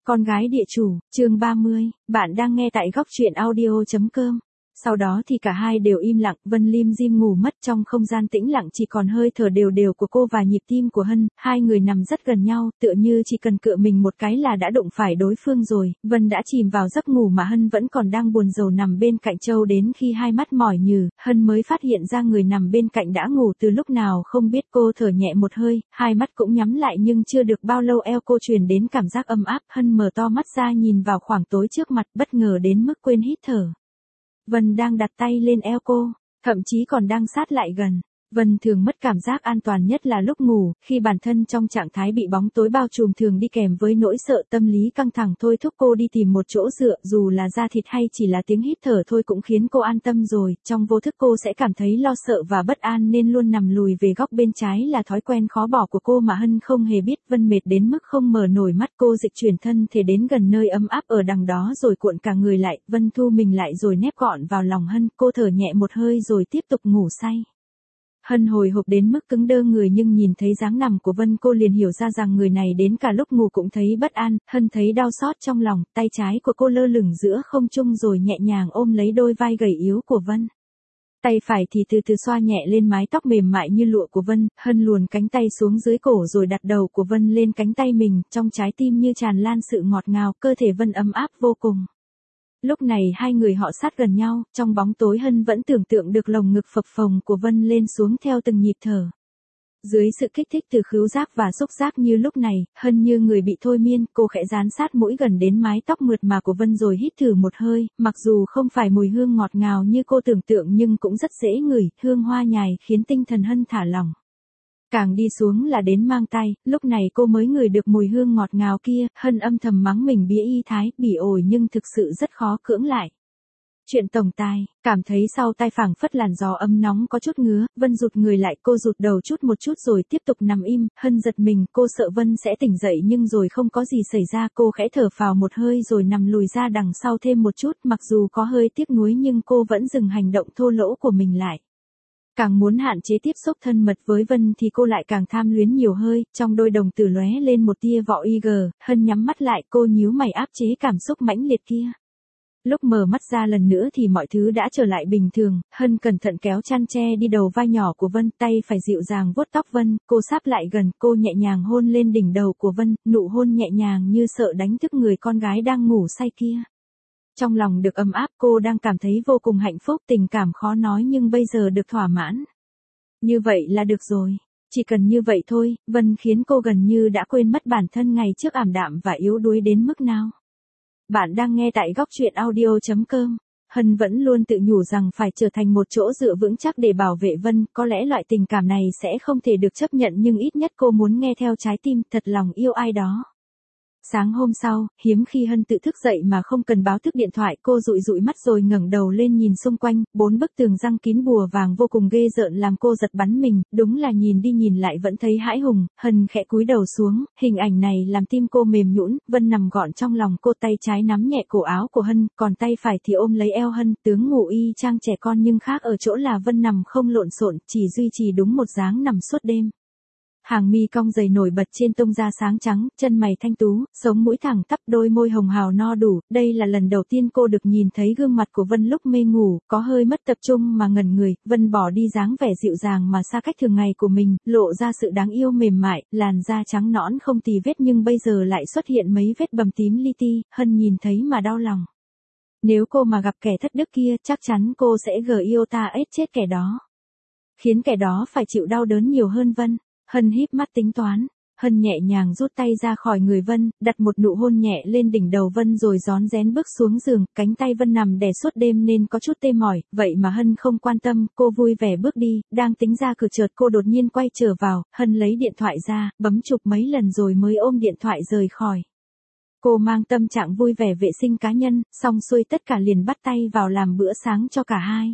Con gái địa chủ, chương 30, bạn đang nghe tại góc truyện audio.com. Sau đó thì cả hai đều im lặng, Vân lim dim ngủ mất trong không gian tĩnh lặng chỉ còn hơi thở đều đều của cô và nhịp tim của Hân, hai người nằm rất gần nhau, tựa như chỉ cần cựa mình một cái là đã đụng phải đối phương rồi, Vân đã chìm vào giấc ngủ mà Hân vẫn còn đang buồn rầu nằm bên cạnh Châu đến khi hai mắt mỏi nhừ, Hân mới phát hiện ra người nằm bên cạnh đã ngủ từ lúc nào không biết cô thở nhẹ một hơi, hai mắt cũng nhắm lại nhưng chưa được bao lâu eo cô truyền đến cảm giác ấm áp, Hân mở to mắt ra nhìn vào khoảng tối trước mặt bất ngờ đến mức quên hít thở. Vân đang đặt tay lên eo cô, thậm chí còn đang sát lại gần. Vân thường mất cảm giác an toàn nhất là lúc ngủ, khi bản thân trong trạng thái bị bóng tối bao trùm thường đi kèm với nỗi sợ tâm lý căng thẳng thôi thúc cô đi tìm một chỗ dựa, dù là da thịt hay chỉ là tiếng hít thở thôi cũng khiến cô an tâm rồi, trong vô thức cô sẽ cảm thấy lo sợ và bất an nên luôn nằm lùi về góc bên trái là thói quen khó bỏ của cô mà Hân không hề biết. Vân mệt đến mức không mở nổi mắt, cô dịch chuyển thân thể đến gần nơi ấm áp ở đằng đó rồi cuộn cả người lại, Vân thu mình lại rồi nép gọn vào lòng Hân, cô thở nhẹ một hơi rồi tiếp tục ngủ say. Hân hồi hộp đến mức cứng đơ người nhưng nhìn thấy dáng nằm của Vân cô liền hiểu ra rằng người này đến cả lúc ngủ cũng thấy bất an, Hân thấy đau xót trong lòng, tay trái của cô lơ lửng giữa không trung rồi nhẹ nhàng ôm lấy đôi vai gầy yếu của Vân. Tay phải thì từ từ xoa nhẹ lên mái tóc mềm mại như lụa của Vân, Hân luồn cánh tay xuống dưới cổ rồi đặt đầu của Vân lên cánh tay mình, trong trái tim như tràn lan sự ngọt ngào, cơ thể Vân ấm áp vô cùng. Lúc này hai người họ sát gần nhau, trong bóng tối Hân vẫn tưởng tượng được lồng ngực phập phồng của Vân lên xuống theo từng nhịp thở. Dưới sự kích thích từ khứu giác và xúc giác như lúc này, Hân như người bị thôi miên, cô khẽ dán sát mũi gần đến mái tóc mượt mà của Vân rồi hít thử một hơi, mặc dù không phải mùi hương ngọt ngào như cô tưởng tượng nhưng cũng rất dễ ngửi, hương hoa nhài khiến tinh thần Hân thả lỏng. Càng đi xuống là đến mang tay, lúc này cô mới ngửi được mùi hương ngọt ngào kia, Hân âm thầm mắng mình bía y thái, bỉ ổi nhưng thực sự rất khó cưỡng lại. Chuyện tổng tài, cảm thấy sau tai phảng phất làn gió ấm nóng có chút ngứa, Vân rụt người lại, cô rụt đầu chút một chút rồi tiếp tục nằm im, Hân giật mình, cô sợ Vân sẽ tỉnh dậy nhưng rồi không có gì xảy ra, cô khẽ thở phào một hơi rồi nằm lùi ra đằng sau thêm một chút, mặc dù có hơi tiếc nuối nhưng cô vẫn dừng hành động thô lỗ của mình lại. Càng muốn hạn chế tiếp xúc thân mật với Vân thì cô lại càng tham luyến nhiều hơi, trong đôi đồng tử lóe lên một tia vọ IG, Hân nhắm mắt lại, cô nhíu mày áp chế cảm xúc mãnh liệt kia. Lúc mở mắt ra lần nữa thì mọi thứ đã trở lại bình thường, Hân cẩn thận kéo chăn che đi đầu vai nhỏ của Vân, tay phải dịu dàng vuốt tóc Vân, cô sáp lại gần, cô nhẹ nhàng hôn lên đỉnh đầu của Vân, nụ hôn nhẹ nhàng như sợ đánh thức người con gái đang ngủ say kia. Trong lòng được ấm áp, cô đang cảm thấy vô cùng hạnh phúc, tình cảm khó nói nhưng bây giờ được thỏa mãn. Như vậy là được rồi. Chỉ cần như vậy thôi, Vân khiến cô gần như đã quên mất bản thân ngày trước ảm đạm và yếu đuối đến mức nào. Bạn đang nghe tại góc truyện audio.com. Hân vẫn luôn tự nhủ rằng phải trở thành một chỗ dựa vững chắc để bảo vệ Vân, có lẽ loại tình cảm này sẽ không thể được chấp nhận nhưng ít nhất cô muốn nghe theo trái tim, thật lòng yêu ai đó. Sáng hôm sau, hiếm khi Hân tự thức dậy mà không cần báo thức điện thoại, cô dụi dụi mắt rồi ngẩng đầu lên nhìn xung quanh, 4 bức tường răng kín bùa vàng vô cùng ghê rợn làm cô giật bắn mình, đúng là nhìn đi nhìn lại vẫn thấy hãi hùng. Hân khẽ cúi đầu xuống, hình ảnh này làm tim cô mềm nhũn, Vân nằm gọn trong lòng cô, tay trái nắm nhẹ cổ áo của Hân, còn tay phải thì ôm lấy eo Hân, tướng ngủ y chang trẻ con nhưng khác ở chỗ là Vân nằm không lộn xộn, chỉ duy trì đúng một dáng nằm suốt đêm. Hàng mi cong dày nổi bật trên tông da sáng trắng, chân mày thanh tú, sống mũi thẳng tắp, đôi môi hồng hào no đủ, đây là lần đầu tiên cô được nhìn thấy gương mặt của Vân lúc mê ngủ, có hơi mất tập trung mà ngẩn người, Vân bỏ đi dáng vẻ dịu dàng mà xa cách thường ngày của mình, lộ ra sự đáng yêu mềm mại, làn da trắng nõn không tì vết nhưng bây giờ lại xuất hiện mấy vết bầm tím li ti, Hân nhìn thấy mà đau lòng. Nếu cô mà gặp kẻ thất đức kia, chắc chắn cô sẽ iota chết kẻ đó. Khiến kẻ đó phải chịu đau đớn nhiều hơn Vân. Hân híp mắt tính toán, Hân nhẹ nhàng rút tay ra khỏi người Vân, đặt một nụ hôn nhẹ lên đỉnh đầu Vân rồi rón rén bước xuống giường, cánh tay Vân nằm đè suốt đêm nên có chút tê mỏi, vậy mà Hân không quan tâm, cô vui vẻ bước đi, đang tính ra cửa chợt cô đột nhiên quay trở vào, Hân lấy điện thoại ra, bấm chụp mấy lần rồi mới ôm điện thoại rời khỏi. Cô mang tâm trạng vui vẻ vệ sinh cá nhân, xong xuôi tất cả liền bắt tay vào làm bữa sáng cho cả hai.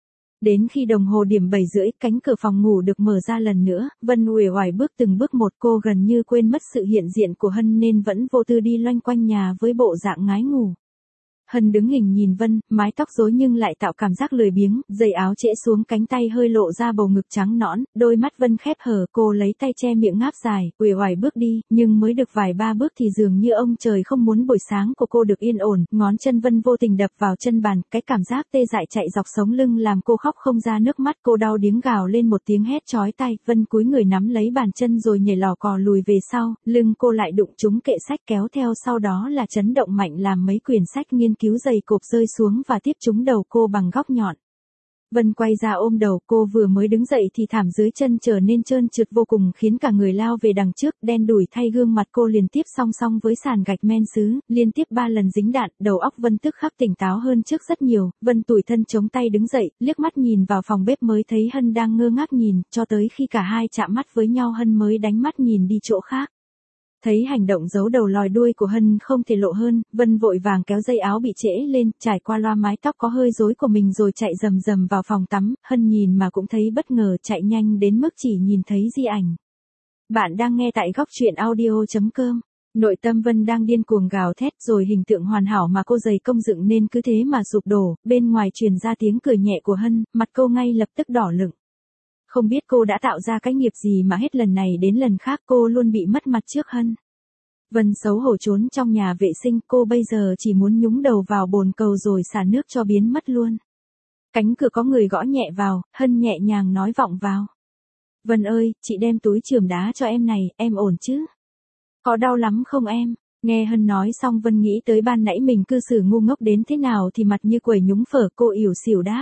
Đến khi đồng hồ điểm 7 rưỡi, cánh cửa phòng ngủ được mở ra lần nữa, Vân uể oải bước từng bước một, cô gần như quên mất sự hiện diện của Hân nên vẫn vô tư đi loanh quanh nhà với bộ dạng ngái ngủ. Hân đứng hình nhìn Vân, mái tóc rối nhưng lại tạo cảm giác lười biếng, giày áo trễ xuống cánh tay hơi lộ ra bầu ngực trắng nõn, đôi mắt Vân khép hờ, cô lấy tay che miệng ngáp dài, uể oải bước đi, nhưng mới được vài ba bước thì dường như ông trời không muốn buổi sáng của cô được yên ổn, ngón chân Vân vô tình đập vào chân bàn, cái cảm giác tê dại chạy dọc sống lưng làm cô khóc không ra nước mắt, cô đau điếng gào lên một tiếng hét chói tai, Vân cúi người nắm lấy bàn chân rồi nhảy lò cò lùi về sau, lưng cô lại đụng trúng kệ sách kéo theo sau đó là chấn động mạnh làm mấy quyển sách nghiên cứu dày cộp rơi xuống và tiếp trúng đầu cô bằng góc nhọn. Vân quay ra ôm đầu, cô vừa mới đứng dậy thì thảm dưới chân trở nên trơn trượt vô cùng khiến cả người lao về đằng trước, đen đủi thay gương mặt cô liên tiếp song song với sàn gạch men sứ, liên tiếp 3 lần dính đạn, đầu óc Vân tức khắc tỉnh táo hơn trước rất nhiều, Vân tủi thân chống tay đứng dậy, liếc mắt nhìn vào phòng bếp mới thấy Hân đang ngơ ngác nhìn, cho tới khi cả hai chạm mắt với nhau Hân mới đánh mắt nhìn đi chỗ khác. Thấy hành động giấu đầu lòi đuôi của Hân không thể lộ hơn, Vân vội vàng kéo dây áo bị trễ lên, trải qua loa mái tóc có hơi rối của mình rồi chạy rầm rầm vào phòng tắm, Hân nhìn mà cũng thấy bất ngờ chạy nhanh đến mức chỉ nhìn thấy di ảnh. Bạn đang nghe tại góc truyện audio.com. Nội tâm Vân đang điên cuồng gào thét rồi hình tượng hoàn hảo mà cô dày công dựng nên cứ thế mà sụp đổ, bên ngoài truyền ra tiếng cười nhẹ của Hân, mặt cô ngay lập tức đỏ lựng. Không biết cô đã tạo ra cái nghiệp gì mà hết lần này đến lần khác cô luôn bị mất mặt trước Hân. Vân xấu hổ trốn trong nhà vệ sinh, cô bây giờ chỉ muốn nhúng đầu vào bồn cầu rồi xả nước cho biến mất luôn. Cánh cửa có người gõ nhẹ vào, Hân nhẹ nhàng nói vọng vào. Vân ơi, chị đem túi chườm đá cho em này, em ổn chứ? Có đau lắm không em? Nghe Hân nói xong Vân nghĩ tới ban nãy mình cư xử ngu ngốc đến thế nào thì mặt như quẩy nhúng phở, cô ỉu xìu đáp.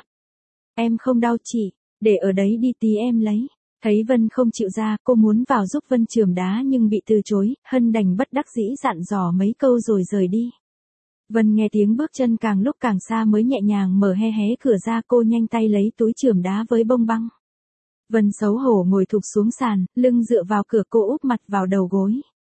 Em không đau chị. Để ở đấy đi tí em lấy. Thấy Vân không chịu ra, cô muốn vào giúp Vân chườm đá nhưng bị từ chối, Hân đành bất đắc dĩ dặn dò mấy câu rồi rời đi. Vân nghe tiếng bước chân càng lúc càng xa mới nhẹ nhàng mở hé hé cửa ra, cô nhanh tay lấy túi chườm đá với bông băng. Vân xấu hổ ngồi thụp xuống sàn, lưng dựa vào cửa, cô úp mặt vào đầu gối.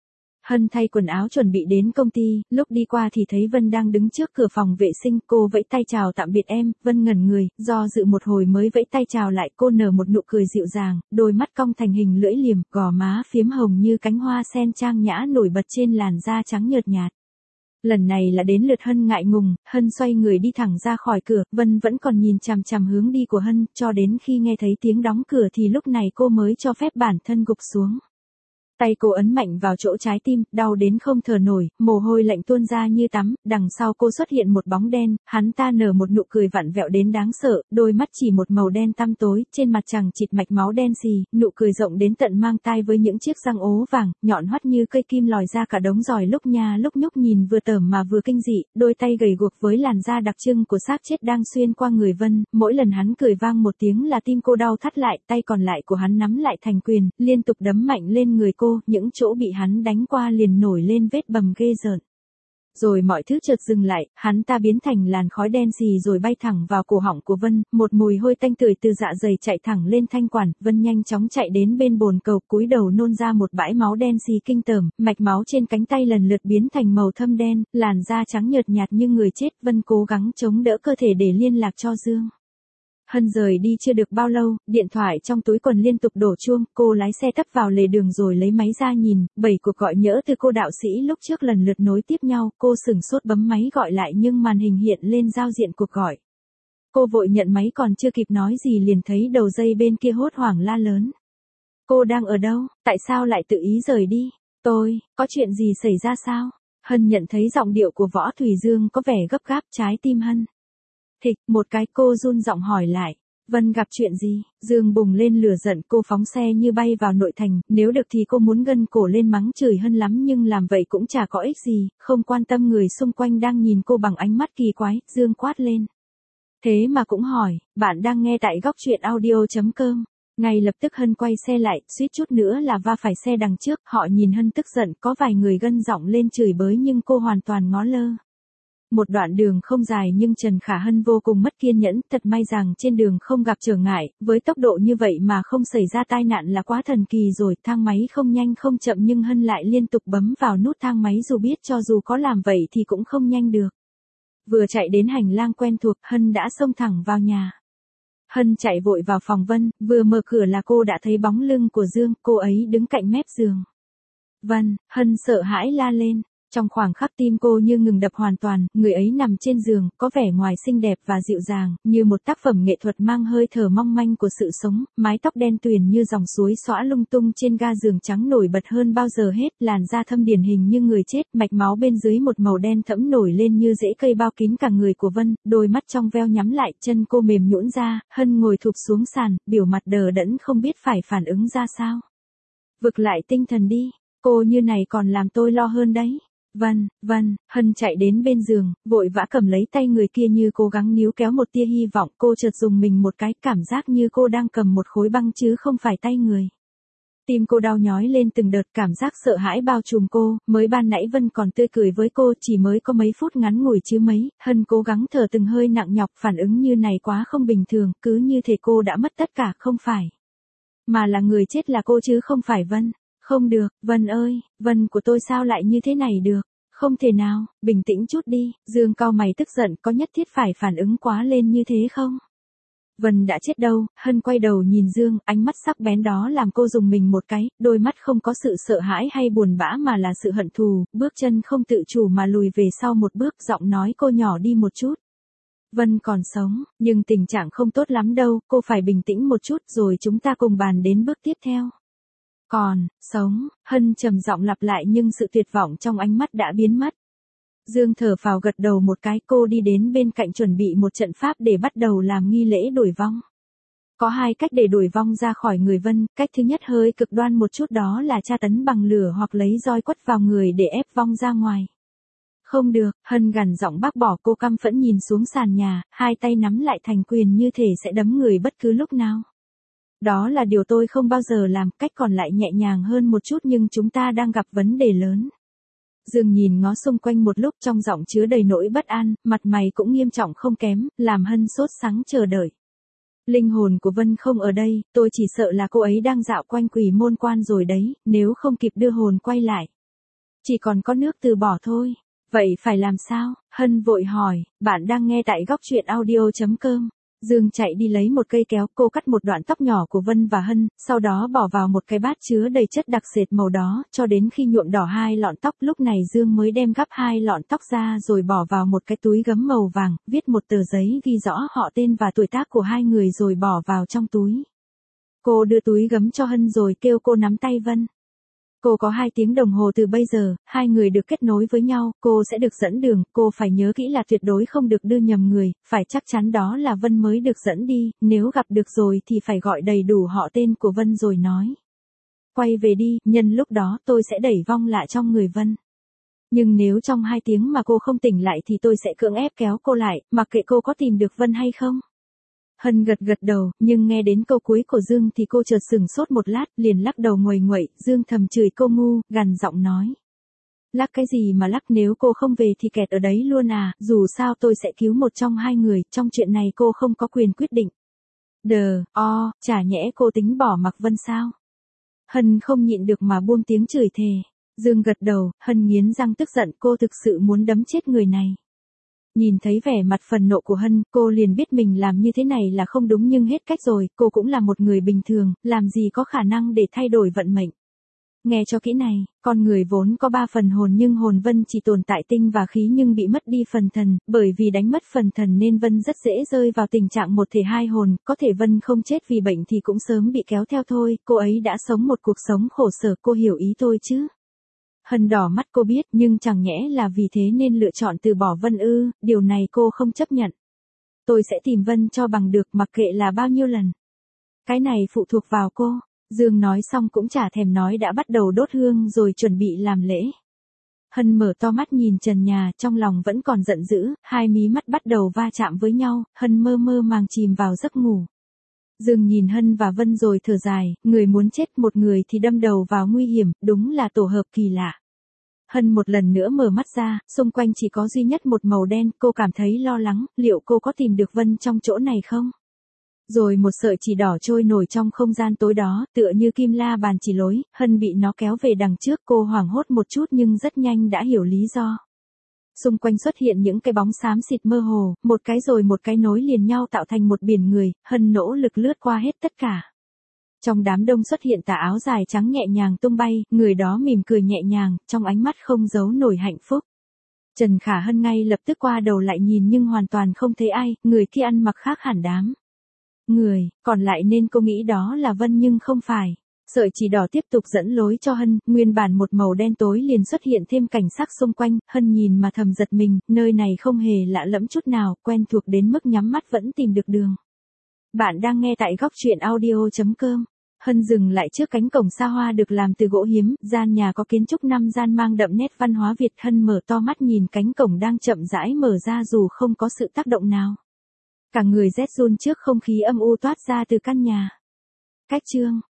Hân thay quần áo chuẩn bị đến công ty, lúc đi qua thì thấy Vân đang đứng trước cửa phòng vệ sinh, cô vẫy tay chào tạm biệt em, Vân ngẩn người, do dự một hồi mới vẫy tay chào lại, cô nở một nụ cười dịu dàng, đôi mắt cong thành hình lưỡi liềm, gò má phiếm hồng như cánh hoa sen trang nhã nổi bật trên làn da trắng nhợt nhạt. Lần này là đến lượt Hân ngại ngùng, Hân xoay người đi thẳng ra khỏi cửa, Vân vẫn còn nhìn chằm chằm hướng đi của Hân, cho đến khi nghe thấy tiếng đóng cửa thì lúc này cô mới cho phép bản thân gục xuống. Tay cô ấn mạnh vào chỗ trái tim, đau đến không thở nổi, mồ hôi lạnh tuôn ra như tắm, đằng sau cô xuất hiện một bóng đen, hắn ta nở một nụ cười vặn vẹo đến đáng sợ, đôi mắt chỉ một màu đen tăm tối, trên mặt chằng chịt mạch máu đen xì, nụ cười rộng đến tận mang tai với những chiếc răng ố vàng, nhọn hoắt như cây kim lòi ra cả đống giòi lúc nha lúc nhúc nhìn vừa tởm mà vừa kinh dị, đôi tay gầy guộc với làn da đặc trưng của xác chết đang xuyên qua người Vân, mỗi lần hắn cười vang một tiếng là tim cô đau thắt lại, tay còn lại của hắn nắm lại thành quyền, liên tục đấm mạnh lên người cô, những chỗ bị hắn đánh qua liền nổi lên vết bầm ghê rợn. Rồi mọi thứ chợt dừng lại, hắn ta biến thành làn khói đen xì rồi bay thẳng vào cổ họng của Vân, một mùi hôi tanh tưởi từ dạ dày chạy thẳng lên thanh quản, Vân nhanh chóng chạy đến bên bồn cầu, cúi đầu nôn ra một bãi máu đen xì kinh tởm, mạch máu trên cánh tay lần lượt biến thành màu thâm đen, làn da trắng nhợt nhạt như người chết, Vân cố gắng chống đỡ cơ thể để liên lạc cho Dương. Hân rời đi chưa được bao lâu, điện thoại trong túi quần liên tục đổ chuông, cô lái xe tấp vào lề đường rồi lấy máy ra nhìn, 7 cuộc gọi nhỡ từ cô đạo sĩ lúc trước lần lượt nối tiếp nhau, cô sửng sốt bấm máy gọi lại nhưng màn hình hiện lên giao diện cuộc gọi. Cô vội nhận máy còn chưa kịp nói gì liền thấy đầu dây bên kia hốt hoảng la lớn. Cô đang ở đâu, tại sao lại tự ý rời đi? Có chuyện gì xảy ra sao? Hân nhận thấy giọng điệu của Võ Thùy Dương có vẻ gấp gáp, trái tim Hân thịch một cái, cô run giọng hỏi lại. Vân gặp chuyện gì? Dương bùng lên lửa giận, cô phóng xe như bay vào nội thành, nếu được thì cô muốn gân cổ lên mắng chửi Hân lắm nhưng làm vậy cũng chả có ích gì, không quan tâm người xung quanh đang nhìn cô bằng ánh mắt kỳ quái, Dương quát lên. Thế mà cũng hỏi, bạn đang nghe tại góc truyện audio.com. Ngay lập tức Hân quay xe lại, suýt chút nữa là va phải xe đằng trước, họ nhìn Hân tức giận, có vài người gân giọng lên chửi bới nhưng cô hoàn toàn ngó lơ. Một đoạn đường không dài nhưng Trần Khả Hân vô cùng mất kiên nhẫn, thật may rằng trên đường không gặp trở ngại, với tốc độ như vậy mà không xảy ra tai nạn là quá thần kỳ rồi, thang máy không nhanh không chậm nhưng Hân lại liên tục bấm vào nút thang máy dù biết cho dù có làm vậy thì cũng không nhanh được. Vừa chạy đến hành lang quen thuộc, Hân đã xông thẳng vào nhà. Hân chạy vội vào phòng Vân, vừa mở cửa là cô đã thấy bóng lưng của Dương, cô ấy đứng cạnh mép giường. Vân, Hân sợ hãi la lên. Trong khoảng khắc tim cô như ngừng đập hoàn toàn, người ấy nằm trên giường, có vẻ ngoài xinh đẹp và dịu dàng, như một tác phẩm nghệ thuật mang hơi thở mong manh của sự sống, mái tóc đen tuyền như dòng suối xõa lung tung trên ga giường trắng nổi bật hơn bao giờ hết, làn da thâm điển hình như người chết, mạch máu bên dưới một màu đen thẫm nổi lên như rễ cây bao kín cả người của Vân, đôi mắt trong veo nhắm lại, chân cô mềm nhũn ra, Hân ngồi thụp xuống sàn, biểu mặt đờ đẫn không biết phải phản ứng ra sao. Vực lại tinh thần đi, cô như này còn làm tôi lo hơn đấy. Vân, Hân chạy đến bên giường, vội vã cầm lấy tay người kia như cố gắng níu kéo một tia hy vọng, cô chợt dùng mình một cái, cảm giác như cô đang cầm một khối băng chứ không phải tay người. Tim cô đau nhói lên từng đợt, cảm giác sợ hãi bao trùm cô, mới ban nãy Vân còn tươi cười với cô, chỉ mới có mấy phút ngắn ngủi chứ mấy, Hân cố gắng thở từng hơi nặng nhọc, phản ứng như này quá không bình thường, cứ như thể cô đã mất tất cả, không phải. Mà là người chết là cô chứ không phải Vân. Không được, Vân ơi, Vân của tôi sao lại như thế này được? Không thể nào, bình tĩnh chút đi, Dương cau mày tức giận, có nhất thiết phải phản ứng quá lên như thế không? Vân đã chết đâu, Hân quay đầu nhìn Dương, ánh mắt sắc bén đó làm cô dùng mình một cái, đôi mắt không có sự sợ hãi hay buồn bã mà là sự hận thù, bước chân không tự chủ mà lùi về sau một bước, giọng nói cô nhỏ đi một chút. Vân còn sống, nhưng tình trạng không tốt lắm đâu, cô phải bình tĩnh một chút rồi chúng ta cùng bàn đến bước tiếp theo. Còn, sống, Hân trầm giọng lặp lại nhưng sự tuyệt vọng trong ánh mắt đã biến mất. Dương thở phào gật đầu một cái, cô đi đến bên cạnh chuẩn bị một trận pháp để bắt đầu làm nghi lễ đuổi vong. Có hai cách để đuổi vong ra khỏi người Vân, cách thứ nhất hơi cực đoan một chút đó là tra tấn bằng lửa hoặc lấy roi quất vào người để ép vong ra ngoài. Không được, Hân gằn giọng bác bỏ, cô căm phẫn nhìn xuống sàn nhà, hai tay nắm lại thành quyền như thể sẽ đấm người bất cứ lúc nào. Đó là điều tôi không bao giờ làm, cách còn lại nhẹ nhàng hơn một chút nhưng chúng ta đang gặp vấn đề lớn. Dương nhìn ngó xung quanh một lúc trong giọng chứa đầy nỗi bất an, mặt mày cũng nghiêm trọng không kém, làm Hân sốt sắng chờ đợi. Linh hồn của Vân không ở đây, tôi chỉ sợ là cô ấy đang dạo quanh Quỷ Môn Quan rồi đấy, nếu không kịp đưa hồn quay lại. Chỉ còn có nước từ bỏ thôi. Vậy phải làm sao? Hân vội hỏi, bạn đang nghe tại góc truyện audio.com. Dương chạy đi lấy một cây kéo, cô cắt một đoạn tóc nhỏ của Vân và Hân, sau đó bỏ vào một cái bát chứa đầy chất đặc sệt màu đó, cho đến khi nhuộm đỏ hai lọn tóc, lúc này Dương mới đem gắp hai lọn tóc ra rồi bỏ vào một cái túi gấm màu vàng, viết một tờ giấy ghi rõ họ tên và tuổi tác của hai người rồi bỏ vào trong túi. Cô đưa túi gấm cho Hân rồi kêu cô nắm tay Vân. Cô có 2 tiếng đồng hồ từ bây giờ, hai người được kết nối với nhau, cô sẽ được dẫn đường, cô phải nhớ kỹ là tuyệt đối không được đưa nhầm người, phải chắc chắn đó là Vân mới được dẫn đi, nếu gặp được rồi thì phải gọi đầy đủ họ tên của Vân rồi nói. Quay về đi, nhân lúc đó tôi sẽ đẩy vong lại trong người Vân. Nhưng nếu trong 2 tiếng mà cô không tỉnh lại thì tôi sẽ cưỡng ép kéo cô lại, mặc kệ cô có tìm được Vân hay không. Hân gật đầu, nhưng nghe đến câu cuối của Dương thì cô chợt sửng sốt một lát, liền lắc đầu nguầy nguậy, Dương thầm chửi cô ngu, gằn giọng nói. Lắc cái gì mà lắc, nếu cô không về thì kẹt ở đấy luôn à, dù sao tôi sẽ cứu một trong hai người, trong chuyện này cô không có quyền quyết định. Chả nhẽ cô tính bỏ mặc Vân sao? Hân không nhịn được mà buông tiếng chửi thề. Dương gật đầu, Hân nghiến răng tức giận, cô thực sự muốn đấm chết người này. Nhìn thấy vẻ mặt phần nộ của Hân, cô liền biết mình làm như thế này là không đúng nhưng hết cách rồi, cô cũng là một người bình thường, làm gì có khả năng để thay đổi vận mệnh. Nghe cho kỹ này, con người vốn có 3 phần hồn nhưng hồn Vân chỉ tồn tại tinh và khí nhưng bị mất đi phần thần, bởi vì đánh mất phần thần nên Vân rất dễ rơi vào tình trạng một thể hai hồn, có thể Vân không chết vì bệnh thì cũng sớm bị kéo theo thôi, cô ấy đã sống một cuộc sống khổ sở, cô hiểu ý tôi chứ. Hân đỏ mắt, cô biết, nhưng chẳng nhẽ là vì thế nên lựa chọn từ bỏ Vân ư, điều này cô không chấp nhận. Tôi sẽ tìm Vân cho bằng được mặc kệ là bao nhiêu lần. Cái này phụ thuộc vào cô. Dương nói xong cũng chả thèm nói đã bắt đầu đốt hương rồi chuẩn bị làm lễ. Hân mở to mắt nhìn trần nhà, trong lòng vẫn còn giận dữ, hai mí mắt bắt đầu va chạm với nhau, Hân mơ mơ màng chìm vào giấc ngủ. Dương nhìn Hân và Vân rồi thở dài, người muốn chết một người thì đâm đầu vào nguy hiểm, đúng là tổ hợp kỳ lạ. Hân một lần nữa mở mắt ra, xung quanh chỉ có duy nhất một màu đen, cô cảm thấy lo lắng, liệu cô có tìm được Vân trong chỗ này không? Rồi một sợi chỉ đỏ trôi nổi trong không gian tối đó, tựa như kim la bàn chỉ lối, Hân bị nó kéo về đằng trước, cô hoảng hốt một chút nhưng rất nhanh đã hiểu lý do. Xung quanh xuất hiện những cái bóng xám xịt mơ hồ, một cái rồi một cái nối liền nhau tạo thành một biển người, Hân nỗ lực lướt qua hết tất cả. Trong đám đông xuất hiện tà áo dài trắng nhẹ nhàng tung bay, người đó mỉm cười nhẹ nhàng, trong ánh mắt không giấu nổi hạnh phúc. Trần Khả Hân ngay lập tức qua đầu lại nhìn nhưng hoàn toàn không thấy ai, người kia ăn mặc khác hẳn đám người, còn lại nên cô nghĩ đó là Vân nhưng không phải. Sợi chỉ đỏ tiếp tục dẫn lối cho Hân, nguyên bản một màu đen tối liền xuất hiện thêm cảnh sắc xung quanh, Hân nhìn mà thầm giật mình, nơi này không hề lạ lẫm chút nào, quen thuộc đến mức nhắm mắt vẫn tìm được đường. Bạn đang nghe tại góc truyện audio.com. Hân dừng lại trước cánh cổng xa hoa được làm từ gỗ hiếm, gian nhà có kiến trúc 5 gian mang đậm nét văn hóa Việt. Hân mở to mắt nhìn cánh cổng đang chậm rãi mở ra dù không có sự tác động nào. Cả người rét run trước không khí âm u toát ra từ căn nhà. Cách chương